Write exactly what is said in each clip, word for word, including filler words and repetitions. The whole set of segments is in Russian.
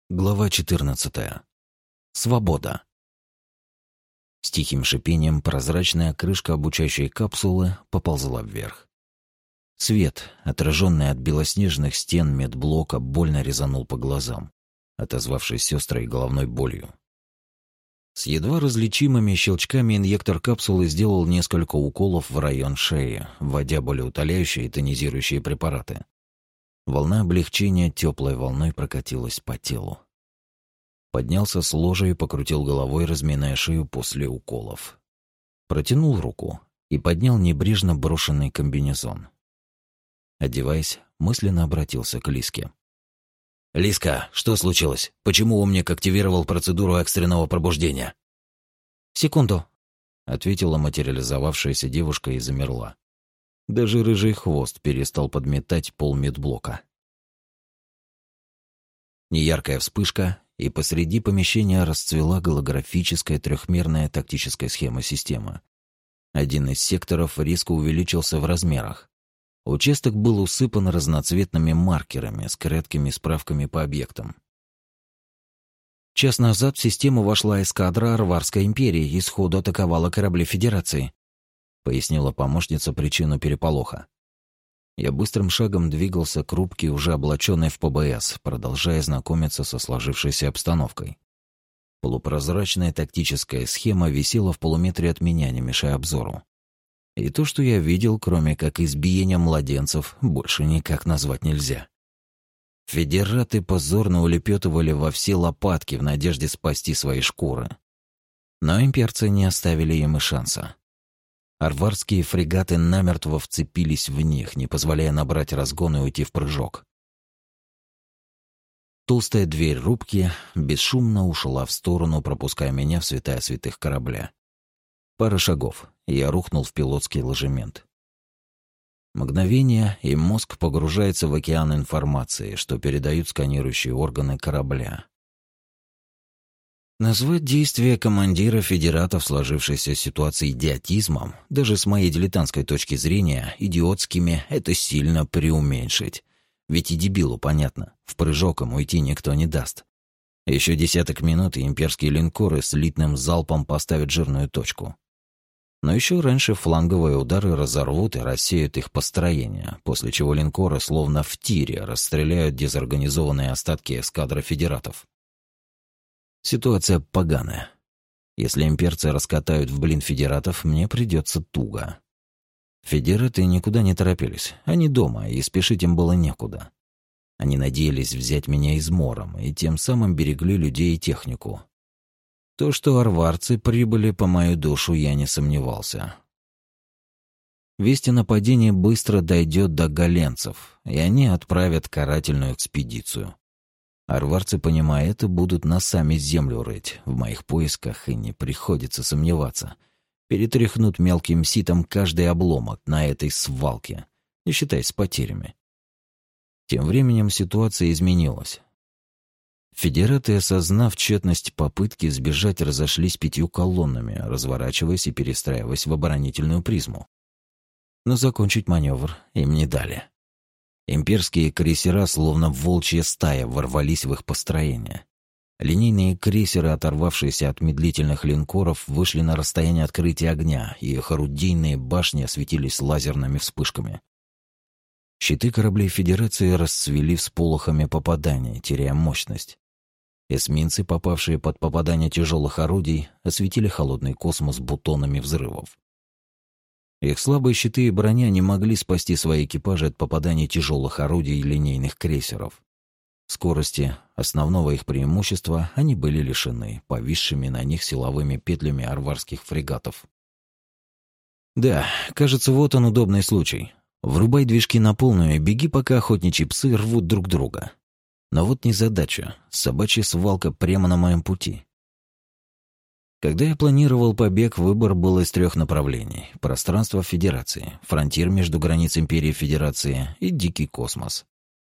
Глава четырнадцатая. Свобода. С тихим шипением прозрачная крышка обучающей капсулы поползла вверх. Свет, отраженный от белоснежных стен медблока, больно резанул по глазам, отозвавшись острой головной болью. С едва различимыми щелчками инъектор капсулы сделал несколько уколов в район шеи, вводя болеутоляющие и тонизирующие препараты. Волна облегчения теплой волной прокатилась по телу. Поднялся с ложа и покрутил головой, разминая шею после уколов. Протянул руку и поднял небрежно брошенный комбинезон. Одеваясь, мысленно обратился к Лиске. «Лиска, что случилось? Почему умник активировал процедуру экстренного пробуждения?» «Секунду», — ответила материализовавшаяся девушка и замерла. Даже рыжий хвост перестал подметать пол медблока. Неяркая вспышка, и посреди помещения расцвела голографическая трехмерная тактическая схема системы. Один из секторов резко увеличился в размерах. Участок был усыпан разноцветными маркерами с краткими справками по объектам. Час назад в систему вошла эскадра Арварской империи и сходу атаковала корабли Федерации, пояснила помощница причину переполоха. Я быстрым шагом двигался к рубке, уже облаченной в ПБС, продолжая знакомиться со сложившейся обстановкой. Полупрозрачная тактическая схема висела в полуметре от меня, не мешая обзору. И то, что я видел, кроме как избиения младенцев, больше никак назвать нельзя. Федераты позорно улепетывали во все лопатки в надежде спасти свои шкуры. Но имперцы не оставили им и шанса. Арварские фрегаты намертво вцепились в них, не позволяя набрать разгон и уйти в прыжок. Толстая дверь рубки бесшумно ушла в сторону, пропуская меня в святая святых корабля. Пара шагов, и я рухнул в пилотский ложемент. Мгновение, и мозг погружается в океан информации, что передают сканирующие органы корабля. Назвать действия командира федератов сложившейся ситуации идиотизмом, даже с моей дилетантской точки зрения, идиотскими, это сильно преуменьшить. Ведь и дебилу понятно, в прыжок им уйти никто не даст. Еще десяток минут, и имперские линкоры с литным залпом поставят жирную точку. Но еще раньше фланговые удары разорвут и рассеют их построение, после чего линкоры словно в тире расстреляют дезорганизованные остатки эскадры федератов. Ситуация поганая. Если имперцы раскатают в блин федератов, мне придется туго. Федераты никуда не торопились. Они дома, и спешить им было некуда. Они надеялись взять меня измором, и тем самым берегли людей и технику. То, что арварцы прибыли по мою душу, я не сомневался. Весть о нападении быстро дойдет до галенцев, и они отправят карательную экспедицию. Арварцы, понимая это, будут носами землю рыть в моих поисках, и не приходится сомневаться. Перетряхнут мелким ситом каждый обломок на этой свалке, не считаясь с потерями. Тем временем ситуация изменилась. Федераты, осознав тщетность попытки сбежать, разошлись пятью колоннами, разворачиваясь и перестраиваясь в оборонительную призму. Но закончить маневр им не дали. Имперские крейсера, словно волчья стая, ворвались в их построение. Линейные крейсеры, оторвавшиеся от медлительных линкоров, вышли на расстояние открытия огня, и их орудийные башни осветились лазерными вспышками. Щиты кораблей Федерации расцвели всполохами попаданий, теряя мощность. Эсминцы, попавшие под попадание тяжелых орудий, осветили холодный космос бутонами взрывов. Их слабые щиты и броня не могли спасти свои экипажи от попаданий тяжелых орудий и линейных крейсеров. Скорости, основного их преимущества, они были лишены повисшими на них силовыми петлями арварских фрегатов. Да, кажется, вот он удобный случай. Врубай движки на полную и беги, пока охотничьи псы рвут друг друга. Но вот незадача. Собачья свалка прямо на моем пути. Когда я планировал побег, выбор был из трех направлений. Пространство Федерации, фронтир между границ Империи и Федерации и дикий космос.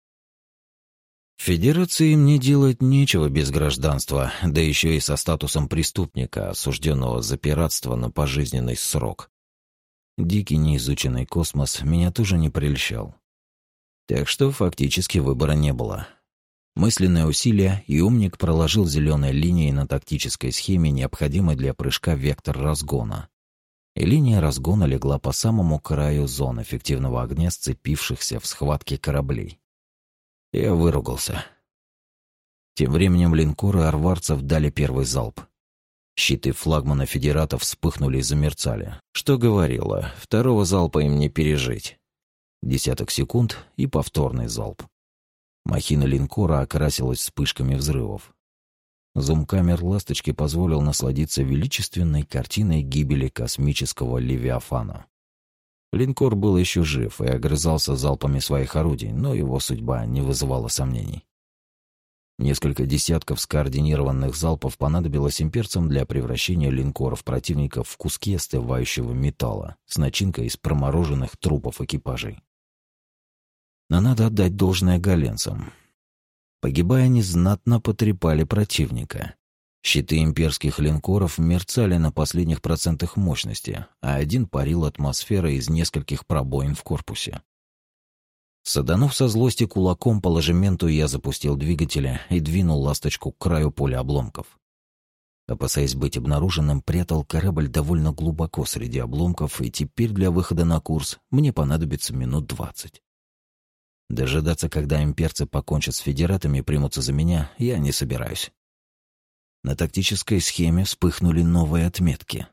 В Федерации мне делать нечего без гражданства, да еще и со статусом преступника, осужденного за пиратство на пожизненный срок. Дикий неизученный космос меня тоже не прельщал. Так что фактически выбора не было. Мысленное усилие, и умник проложил зеленой линией на тактической схеме, необходимой для прыжка, вектор разгона. И линия разгона легла по самому краю зон эффективного огня сцепившихся в схватке кораблей. Я выругался. Тем временем линкоры арварцев дали первый залп. Щиты флагмана федератов вспыхнули и замерцали. Что говорило, второго залпа им не пережить. Десяток секунд и повторный залп. Махина линкора окрасилась вспышками взрывов. Зум-камер «Ласточки» позволил насладиться величественной картиной гибели космического Левиафана. Линкор был еще жив и огрызался залпами своих орудий, но его судьба не вызывала сомнений. Несколько десятков скоординированных залпов понадобилось имперцам для превращения линкоров противников в куски остывающего металла с начинкой из промороженных трупов экипажей. Но надо отдать должное галенцам. Погибая, они знатно потрепали противника. Щиты имперских линкоров мерцали на последних процентах мощности, а один парил атмосферой из нескольких пробоин в корпусе. Саданув со злости кулаком по ложементу, я запустил двигатели и двинул «Ласточку» к краю поля обломков. Опасаясь быть обнаруженным, прятал корабль довольно глубоко среди обломков, и теперь для выхода на курс мне понадобится минут двадцать. Дожидаться, когда имперцы покончат с федератами и примутся за меня, я не собираюсь. На тактической схеме вспыхнули новые отметки.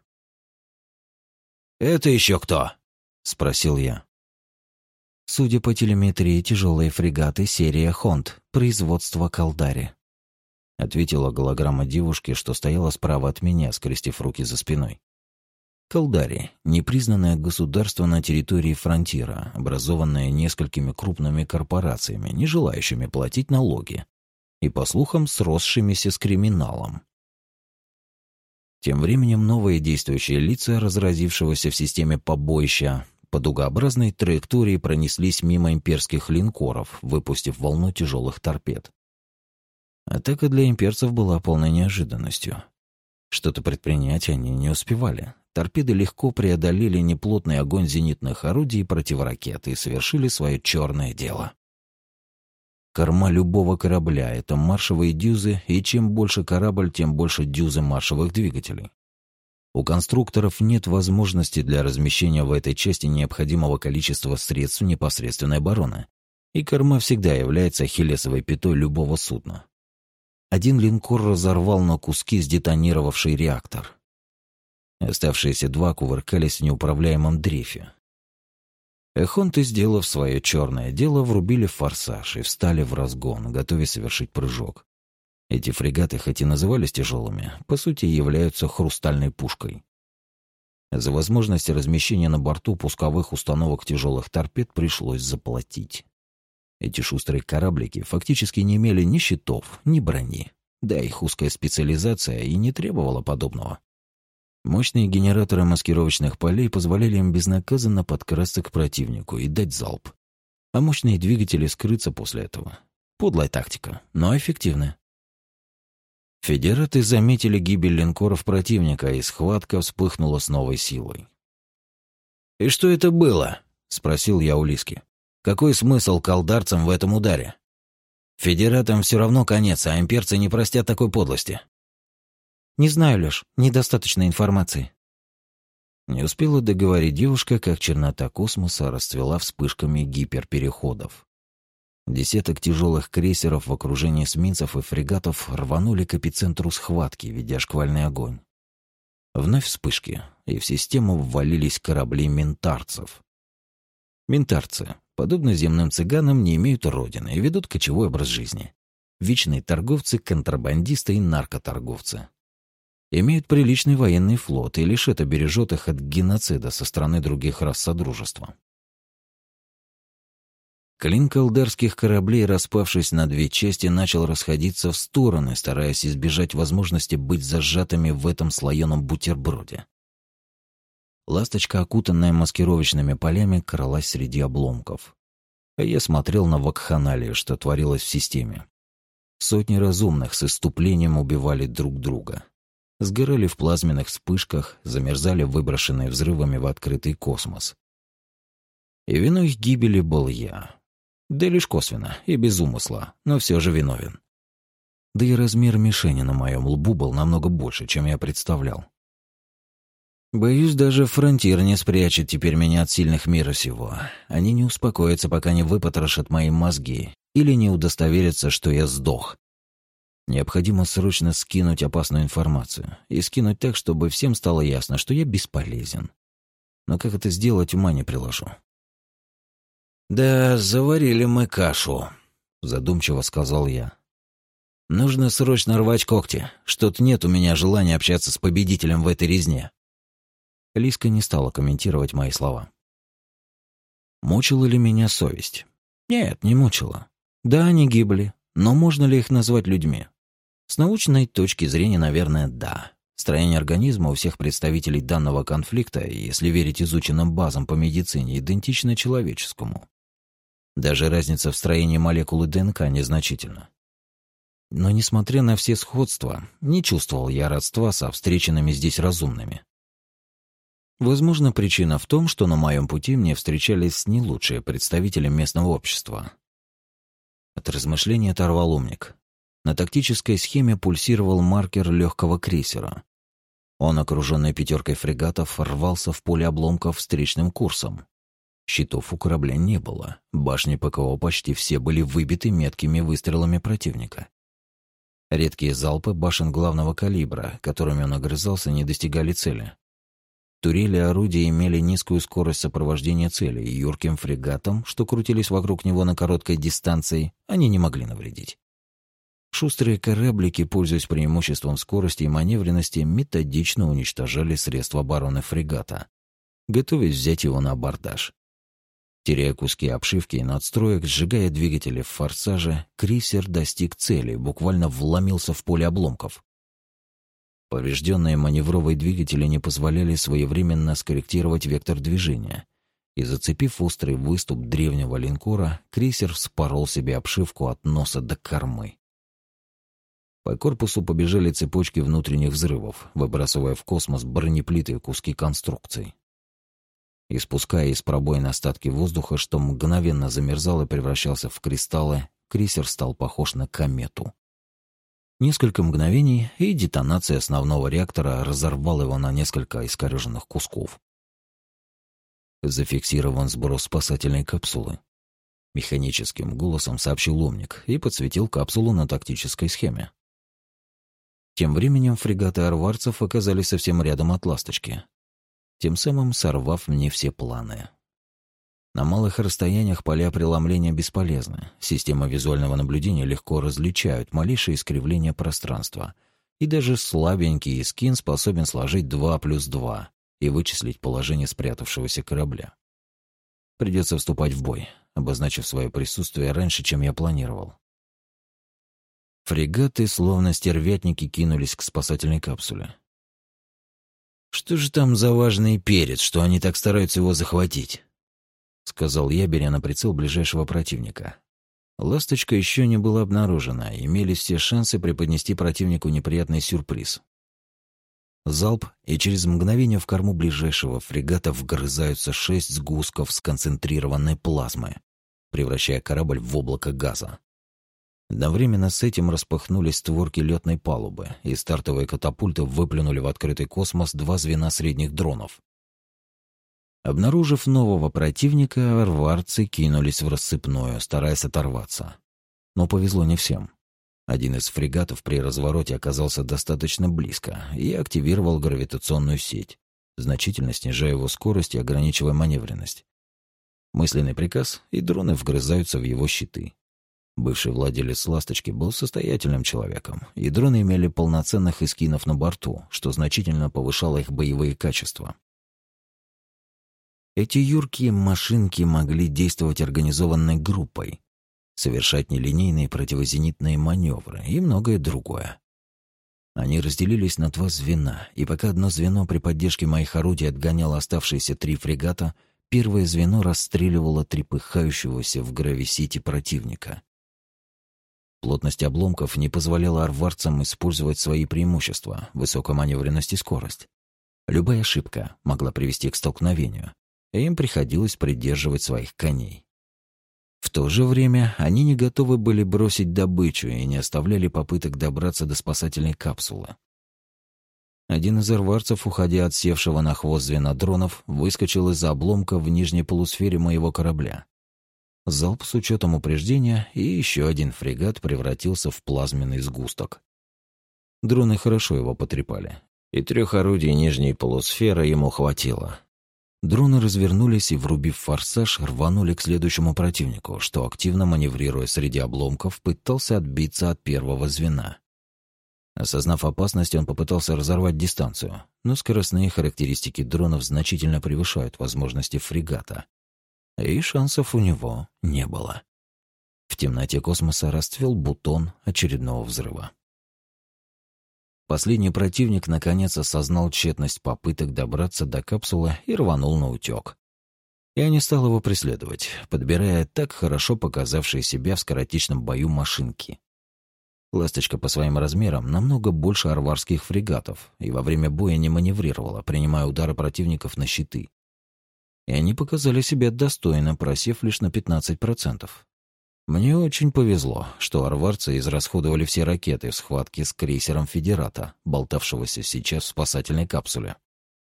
«Это еще кто?» — спросил я. Судя по телеметрии, тяжелые фрегаты серия «Хонд», производства «Калдари», — ответила голограмма девушки, что стояла справа от меня, скрестив руки за спиной. «Калдари» — непризнанное государство на территории фронтира, образованное несколькими крупными корпорациями, не желающими платить налоги, и, по слухам, сросшимися с криминалом. Тем временем новые действующие лица разразившегося в системе побоища по дугообразной траектории пронеслись мимо имперских линкоров, выпустив волну тяжелых торпед. Атака для имперцев была полной неожиданностью. Что-то предпринять они не успевали. Торпеды легко преодолели неплотный огонь зенитных орудий и противоракет и совершили свое черное дело. Корма любого корабля — это маршевые дюзы, и чем больше корабль, тем больше дюзы маршевых двигателей. У конструкторов нет возможности для размещения в этой части необходимого количества средств непосредственной обороны, и корма всегда является ахиллесовой пятой любого судна. Один линкор разорвал на куски сдетонировавший реактор. Оставшиеся два кувыркались в неуправляемом дрейфе. Эхонты, сделав свое черное дело, врубили форсаж и встали в разгон, готовясь совершить прыжок. Эти фрегаты, хоть и назывались тяжелыми, по сути являются хрустальной пушкой. За возможность размещения на борту пусковых установок тяжелых торпед пришлось заплатить. Эти шустрые кораблики фактически не имели ни щитов, ни брони, да их узкая специализация и не требовала подобного. Мощные генераторы маскировочных полей позволяли им безнаказанно подкрасться к противнику и дать залп, а мощные двигатели скрыться после этого. Подлая тактика, но эффективная. Федераты заметили гибель линкоров противника, и схватка вспыхнула с новой силой. «И что это было?» — спросил я у Лиски. «Какой смысл калдарцам в этом ударе? Федератам все равно конец, а имперцы не простят такой подлости». «Не знаю, Лёш, недостаточно информации». Не успела договорить девушка, как чернота космоса расцвела вспышками гиперпереходов. Десяток тяжелых крейсеров в окружении эсминцев и фрегатов рванули к эпицентру схватки, ведя шквальный огонь. Вновь вспышки, и в систему ввалились корабли ментарцев. Ментарцы, подобно земным цыганам, не имеют родины и ведут кочевой образ жизни. Вечные торговцы, контрабандисты и наркоторговцы. Имеют приличный военный флот, и лишь это бережет их от геноцида со стороны других рас Содружества. Клин калдарских кораблей, распавшись на две части, начал расходиться в стороны, стараясь избежать возможности быть зажатыми в этом слоеном бутерброде. Ласточка, окутанная маскировочными полями, кралась среди обломков. А я смотрел на вакханалию, что творилось в системе. Сотни разумных с исступлением убивали друг друга. Сгорали в плазменных вспышках, замерзали выброшенные взрывами в открытый космос. И виной их гибели был я. Да лишь косвенно и без умысла, но все же виновен. Да и размер мишени на моем лбу был намного больше, чем я представлял. Боюсь, даже фронтир не спрячет теперь меня от сильных мира сего. Они не успокоятся, пока не выпотрошат мои мозги или не удостоверятся, что я сдох. Необходимо срочно скинуть опасную информацию. И скинуть так, чтобы всем стало ясно, что я бесполезен. Но как это сделать, ума не приложу. «Да, заварили мы кашу», — задумчиво сказал я. «Нужно срочно рвать когти. Что-то нет у меня желания общаться с победителем в этой резне». Лиска не стала комментировать мои слова. Мучила ли меня совесть? Нет, не мучила. Да, они гибли, но можно ли их назвать людьми? С научной точки зрения, наверное, да. Строение организма у всех представителей данного конфликта, если верить изученным базам по медицине, идентично человеческому. Даже разница в строении молекулы ДНК незначительна. Но, несмотря на все сходства, не чувствовал я родства со встреченными здесь разумными. Возможно, причина в том, что на моем пути мне встречались не лучшие представители местного общества. От размышления оторвал умник. На тактической схеме пульсировал маркер легкого крейсера. Он, окруженный пятеркой фрегатов, рвался в поле обломков встречным курсом. Щитов у корабля не было, башни ПКО почти все были выбиты меткими выстрелами противника. Редкие залпы башен главного калибра, которыми он огрызался, не достигали цели. Турели орудия имели низкую скорость сопровождения цели, и юрким фрегатам, что крутились вокруг него на короткой дистанции, они не могли навредить. Шустрые кораблики, пользуясь преимуществом скорости и маневренности, методично уничтожали средства обороны фрегата, готовясь взять его на абордаж. Теряя куски обшивки и надстроек, сжигая двигатели в форсаже, крейсер достиг цели, буквально вломился в поле обломков. Поврежденные маневровые двигатели не позволяли своевременно скорректировать вектор движения, и, зацепив острый выступ древнего линкора, крейсер вспорол себе обшивку от носа до кормы. По корпусу побежали цепочки внутренних взрывов, выбрасывая в космос бронеплиты и куски конструкций. Испуская из пробоин остатки воздуха, что мгновенно замерзал и превращался в кристаллы, крейсер стал похож на комету. Несколько мгновений, и детонация основного реактора разорвала его на несколько искорёженных кусков. Зафиксирован сброс спасательной капсулы. Механическим голосом сообщил умник и подсветил капсулу на тактической схеме. Тем временем фрегаты арварцев оказались совсем рядом от «Ласточки», тем самым сорвав мне все планы. На малых расстояниях поля преломления бесполезны. Системы визуального наблюдения легко различают малейшие искривления пространства, и даже слабенький эскин способен сложить два плюс два и вычислить положение спрятавшегося корабля. Придется вступать в бой, обозначив свое присутствие раньше, чем я планировал. Фрегаты, словно стервятники, кинулись к спасательной капсуле. «Что же там за важный перец, что они так стараются его захватить?» — сказал я, беря на прицел ближайшего противника. «Ласточка» еще не была обнаружена, имелись все шансы преподнести противнику неприятный сюрприз. Залп, и через мгновение в корму ближайшего фрегата вгрызаются шесть сгустков сконцентрированной плазмы, превращая корабль в облако газа. Одновременно с этим распахнулись створки летной палубы, и стартовые катапульты выплюнули в открытый космос два звена средних дронов. Обнаружив нового противника, арварцы кинулись в рассыпную, стараясь оторваться. Но повезло не всем. Один из фрегатов при развороте оказался достаточно близко и активировал гравитационную сеть, значительно снижая его скорость и ограничивая маневренность. Мысленный приказ, и дроны вгрызаются в его щиты. Бывший владелец «Ласточки» был состоятельным человеком, и дроны имели полноценных эскинов на борту, что значительно повышало их боевые качества. Эти юркие машинки могли действовать организованной группой, совершать нелинейные противозенитные маневры и многое другое. Они разделились на два звена, и пока одно звено при поддержке моих орудий отгоняло оставшиеся три фрегата, первое звено расстреливало трепыхающегося в грависити противника. Плотность обломков не позволяла арварцам использовать свои преимущества — высокая маневренность и скорость. Любая ошибка могла привести к столкновению, и им приходилось придерживать своих коней. В то же время они не готовы были бросить добычу и не оставляли попыток добраться до спасательной капсулы. Один из арварцев, уходя от севшего на хвост звена дронов, выскочил из-за обломка в нижней полусфере моего корабля. Залп с учетом упреждения, и еще один фрегат превратился в плазменный сгусток. Дроны хорошо его потрепали, и трех орудий нижней полусферы ему хватило. Дроны развернулись и, врубив форсаж, рванули к следующему противнику, что, активно маневрируя среди обломков, пытался отбиться от первого звена. Осознав опасность, он попытался разорвать дистанцию, но скоростные характеристики дронов значительно превышают возможности фрегата, и шансов у него не было. В темноте космоса расцвел бутон очередного взрыва. Последний противник наконец осознал тщетность попыток добраться до капсулы и рванул на утёк. Я не стал его преследовать, подбирая так хорошо показавшие себя в скоротечном бою машинки. «Ласточка» по своим размерам намного больше арварских фрегатов и во время боя не маневрировала, принимая удары противников на щиты. И они показали себя достойно, просев лишь на пятнадцать процентов. Мне очень повезло, что арварцы израсходовали все ракеты в схватке с крейсером «Федерата», болтавшегося сейчас в спасательной капсуле.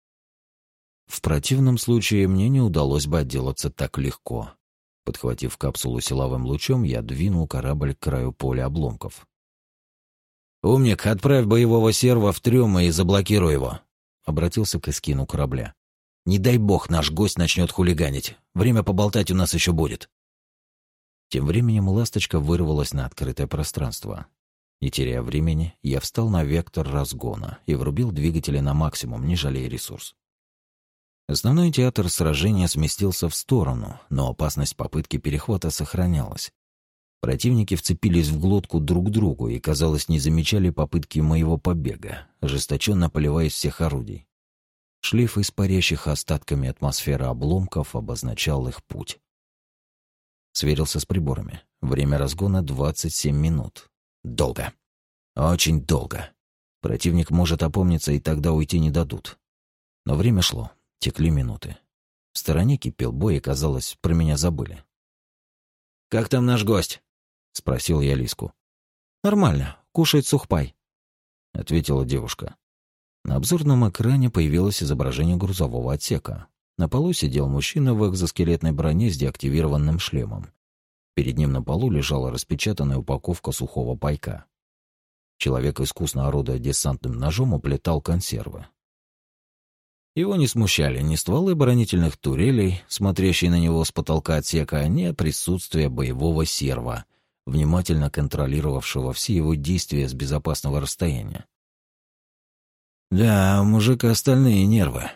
В противном случае мне не удалось бы отделаться так легко. Подхватив капсулу силовым лучом, я двинул корабль к краю поля обломков. «Умник, отправь боевого серва в трюм и заблокируй его», — обратился к эскину корабля. «Не дай бог наш гость начнет хулиганить. Время поболтать у нас еще будет». Тем временем «Ласточка» вырвалась на открытое пространство. Не теряя времени, я встал на вектор разгона и врубил двигатели на максимум, не жалея ресурс. Основной театр сражения сместился в сторону, но опасность попытки перехвата сохранялась. Противники вцепились в глотку друг к другу и, казалось, не замечали попытки моего побега, ожесточенно поливая из всех орудий. Шлейф из парящих остатками атмосферы обломков обозначал их путь. Сверился с приборами. Время разгона двадцать семь минут. Долго. Очень долго. Противник может опомниться, и тогда уйти не дадут. Но время шло. Текли минуты. В стороне кипел бой, и, казалось, про меня забыли. «Как там наш гость?» — спросил я Лиску. «Нормально. Кушает сухпай», — ответила девушка. На обзорном экране появилось изображение грузового отсека. На полу сидел мужчина в экзоскелетной броне с деактивированным шлемом. Перед ним на полу лежала распечатанная упаковка сухого пайка. Человек, искусно орудуя десантным ножом, уплетал консервы. Его не смущали ни стволы оборонительных турелей, смотрящие на него с потолка отсека, ни присутствие боевого серва, внимательно контролировавшего все его действия с безопасного расстояния. Да, у мужика остальные нервы.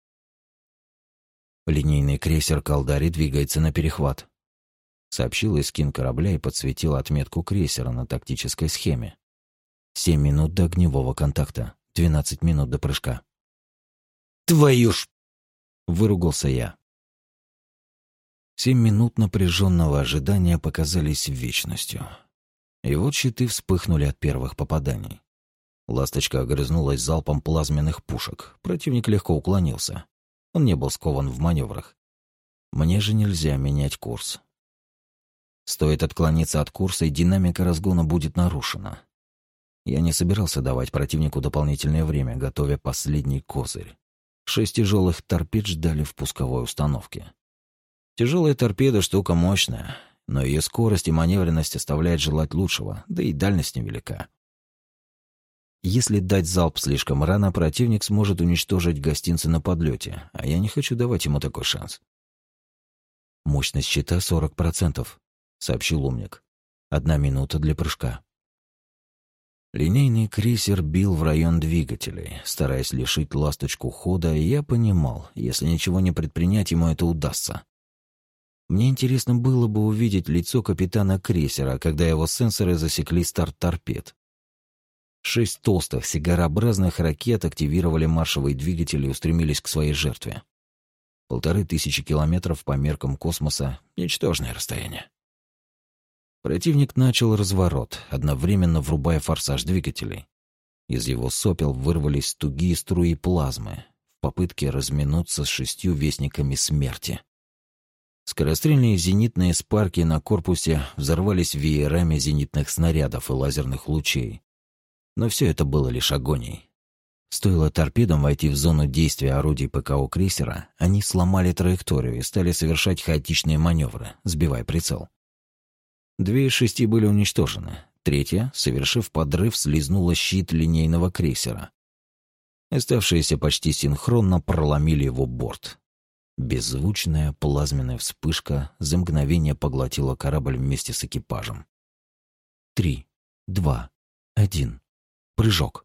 Линейный крейсер «Калдари» двигается на перехват, сообщил эскин корабля и подсветил отметку крейсера на тактической схеме. Семь минут до огневого контакта, двенадцать минут до прыжка. «Твою ж!» — выругался я. Семь минут напряженного ожидания показались вечностью. И вот щиты вспыхнули от первых попаданий. «Ласточка» огрызнулась залпом плазменных пушек. Противник легко уклонился. Он не был скован в маневрах. Мне же нельзя менять курс. Стоит отклониться от курса, и динамика разгона будет нарушена. Я не собирался давать противнику дополнительное время, готовя последний козырь. Шесть тяжелых торпед ждали в пусковой установке. Тяжелая торпеда — штука мощная, но ее скорость и маневренность оставляют желать лучшего, да и дальность невелика. Если дать залп слишком рано, противник сможет уничтожить гостинцы на подлете, а я не хочу давать ему такой шанс. «Мощность щита сорок процентов», — сообщил умник. «Одна минута для прыжка». Линейный крейсер бил в район двигателей, стараясь лишить «Ласточку» хода, и я понимал, если ничего не предпринять, ему это удастся. Мне интересно было бы увидеть лицо капитана крейсера, когда его сенсоры засекли старт торпед. Шесть толстых сигарообразных ракет активировали маршевые двигатели и устремились к своей жертве. Полторы тысячи километров по меркам космоса — ничтожное расстояние. Противник начал разворот, одновременно врубая форсаж двигателей. Из его сопел вырвались тугие струи плазмы в попытке разминуться с шестью вестниками смерти. Скорострельные зенитные спарки на корпусе взорвались веерами зенитных снарядов и лазерных лучей. Но все это было лишь агонией. Стоило торпедам войти в зону действия орудий ПКО крейсера, они сломали траекторию и стали совершать хаотичные маневры, сбивая прицел. Две из шести были уничтожены. Третья, совершив подрыв, слизнула щит линейного крейсера. Оставшиеся почти синхронно проломили его борт. Беззвучная плазменная вспышка за мгновение поглотила корабль вместе с экипажем. Три, два, один. Прыжок.